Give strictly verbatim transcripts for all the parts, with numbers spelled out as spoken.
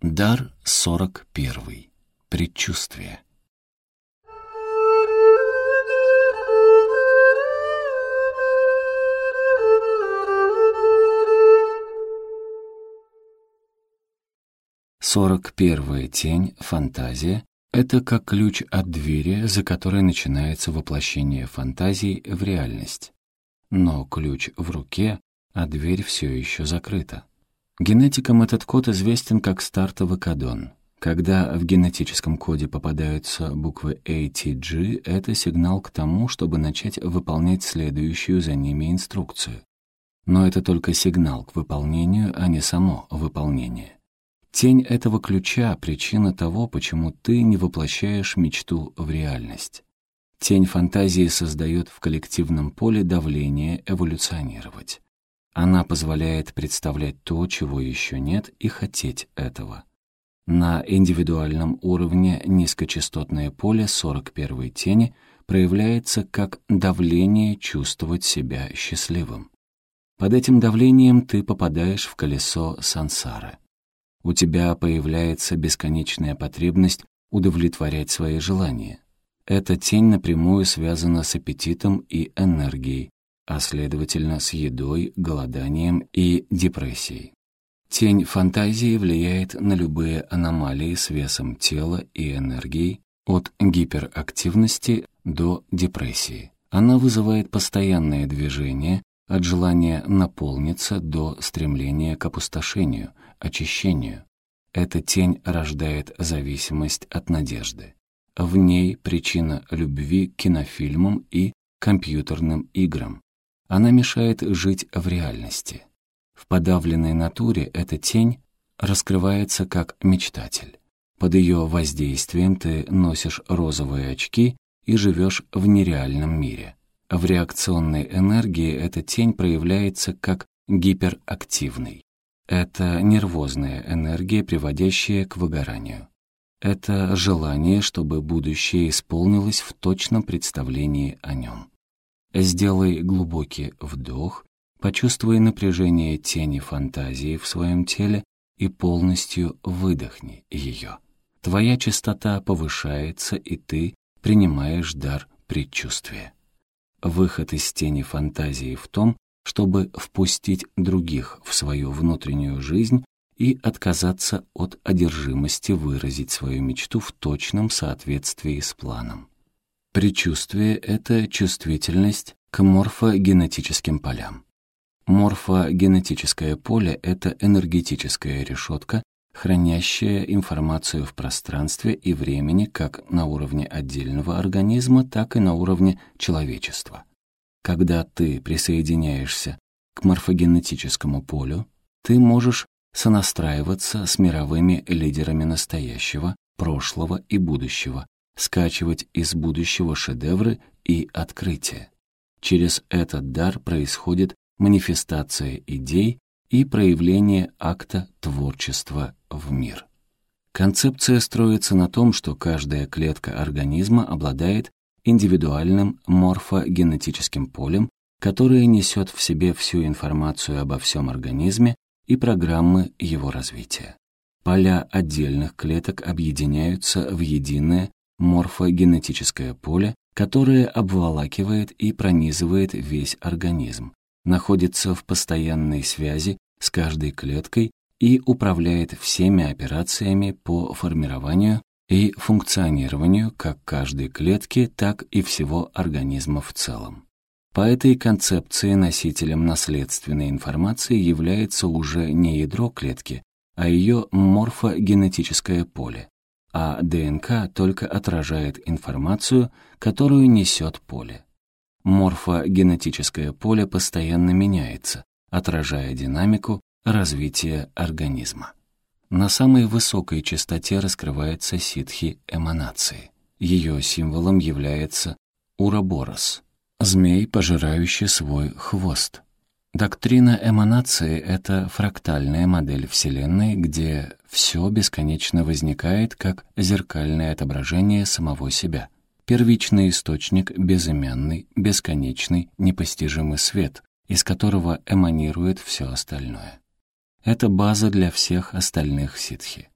Дар сорок первый. Предчувствие. Сорок первая тень, фантазия, это как ключ от двери, за которой начинается воплощение фантазий в реальность. Но ключ в руке, а дверь все еще закрыта. Генетикам этот код известен как стартовый кодон. Когда в генетическом коде попадаются буквы A T G, это сигнал к тому, чтобы начать выполнять следующую за ними инструкцию. Но это только сигнал к выполнению, а не само выполнение. Тень этого ключа — причина того, почему ты не воплощаешь мечту в реальность. Тень фантазии создает в коллективном поле давление эволюционировать. Она позволяет представлять то, чего еще нет, и хотеть этого. На индивидуальном уровне низкочастотное поле сорок первой тени проявляется как давление чувствовать себя счастливым. Под этим давлением ты попадаешь в колесо сансары. У тебя появляется бесконечная потребность удовлетворять свои желания. Эта тень напрямую связана с аппетитом и энергией, а следовательно с едой, голоданием и депрессией. Тень фантазии влияет на любые аномалии с весом тела и энергией, от гиперактивности до депрессии. Она вызывает постоянное движение, от желания наполниться до стремления к опустошению, очищению. Эта тень рождает зависимость от надежды. В ней причина любви к кинофильмам и компьютерным играм. Она мешает жить в реальности. В подавленной натуре эта тень раскрывается как мечтатель. Под ее воздействием ты носишь розовые очки и живешь в нереальном мире. В реакционной энергии эта тень проявляется как гиперактивный. Это нервозная энергия, приводящая к выгоранию. Это желание, чтобы будущее исполнилось в точном представлении о нем. Сделай глубокий вдох, почувствуй напряжение тени фантазии в своем теле и полностью выдохни ее. Твоя частота повышается, и ты принимаешь дар предчувствия. Выход из тени фантазии в том, чтобы впустить других в свою внутреннюю жизнь и отказаться от одержимости выразить свою мечту в точном соответствии с планом. Предчувствие — это чувствительность к морфогенетическим полям. Морфогенетическое поле — это энергетическая решетка, хранящая информацию в пространстве и времени как на уровне отдельного организма, так и на уровне человечества. Когда ты присоединяешься к морфогенетическому полю, ты можешь сонастраиваться с мировыми лидерами настоящего, прошлого и будущего, скачивать из будущего шедевры и открытия. Через этот дар происходит манифестация идей и проявление акта творчества в мир. Концепция строится на том, что каждая клетка организма обладает индивидуальным морфогенетическим полем, которое несет в себе всю информацию обо всем организме и программы его развития. Поля отдельных клеток объединяются в единое морфогенетическое поле, которое обволакивает и пронизывает весь организм, находится в постоянной связи с каждой клеткой и управляет всеми операциями по формированию и функционированию как каждой клетки, так и всего организма в целом. По этой концепции носителем наследственной информации является уже не ядро клетки, а ее морфогенетическое поле, а ДНК только отражает информацию, которую несет поле. Морфогенетическое поле постоянно меняется, отражая динамику развития организма. На самой высокой частоте раскрывается ситхи эманации. Ее символом является Уроборос, змей, пожирающий свой хвост. Доктрина эманации — это фрактальная модель Вселенной, где все бесконечно возникает как зеркальное отображение самого себя. Первичный источник — безымянный, бесконечный, непостижимый свет, из которого эманирует все остальное. Это база для всех остальных ситхи.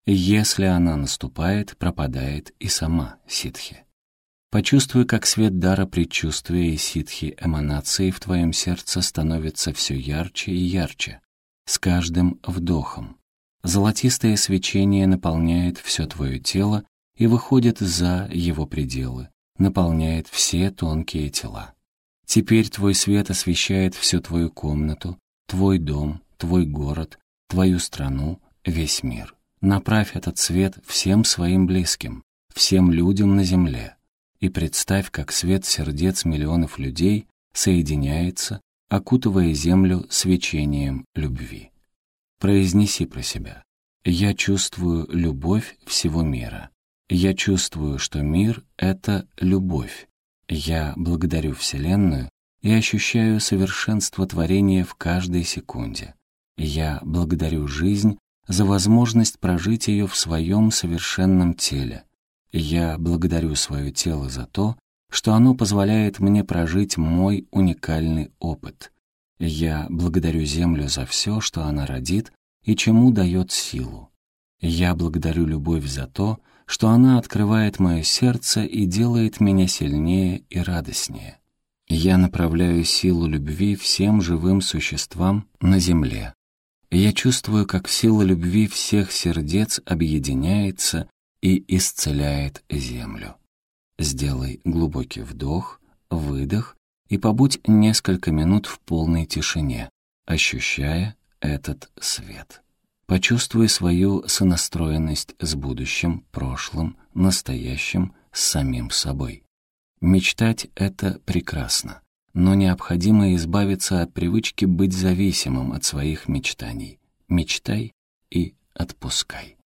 Если она наступает, пропадает и сама ситхи. Почувствуй, как свет дара предчувствия и ситхи эманации в твоем сердце становится все ярче и ярче, с каждым вдохом. Золотистое свечение наполняет все твое тело и выходит за его пределы, наполняет все тонкие тела. Теперь твой свет освещает всю твою комнату, твой дом, твой город, твою страну, весь мир. Направь этот свет всем своим близким, всем людям на земле. И представь, как свет сердец миллионов людей соединяется, окутывая землю свечением любви. Произнеси про себя: «Я чувствую любовь всего мира. Я чувствую, что мир — это любовь. Я благодарю Вселенную и ощущаю совершенство творения в каждой секунде. Я благодарю жизнь за возможность прожить ее в своем совершенном теле. Я благодарю свое тело за то, что оно позволяет мне прожить мой уникальный опыт. Я благодарю Землю за все, что она родит и чему дает силу. Я благодарю любовь за то, что она открывает мое сердце и делает меня сильнее и радостнее. Я направляю силу любви всем живым существам на Земле. Я чувствую, как сила любви всех сердец объединяется и исцеляет землю. Сделай глубокий вдох, выдох и побудь несколько минут в полной тишине, ощущая этот свет. Почувствуй свою сонастроенность с будущим, прошлым, настоящим, с самим собой. Мечтать — это прекрасно, но необходимо избавиться от привычки быть зависимым от своих мечтаний. Мечтай и отпускай.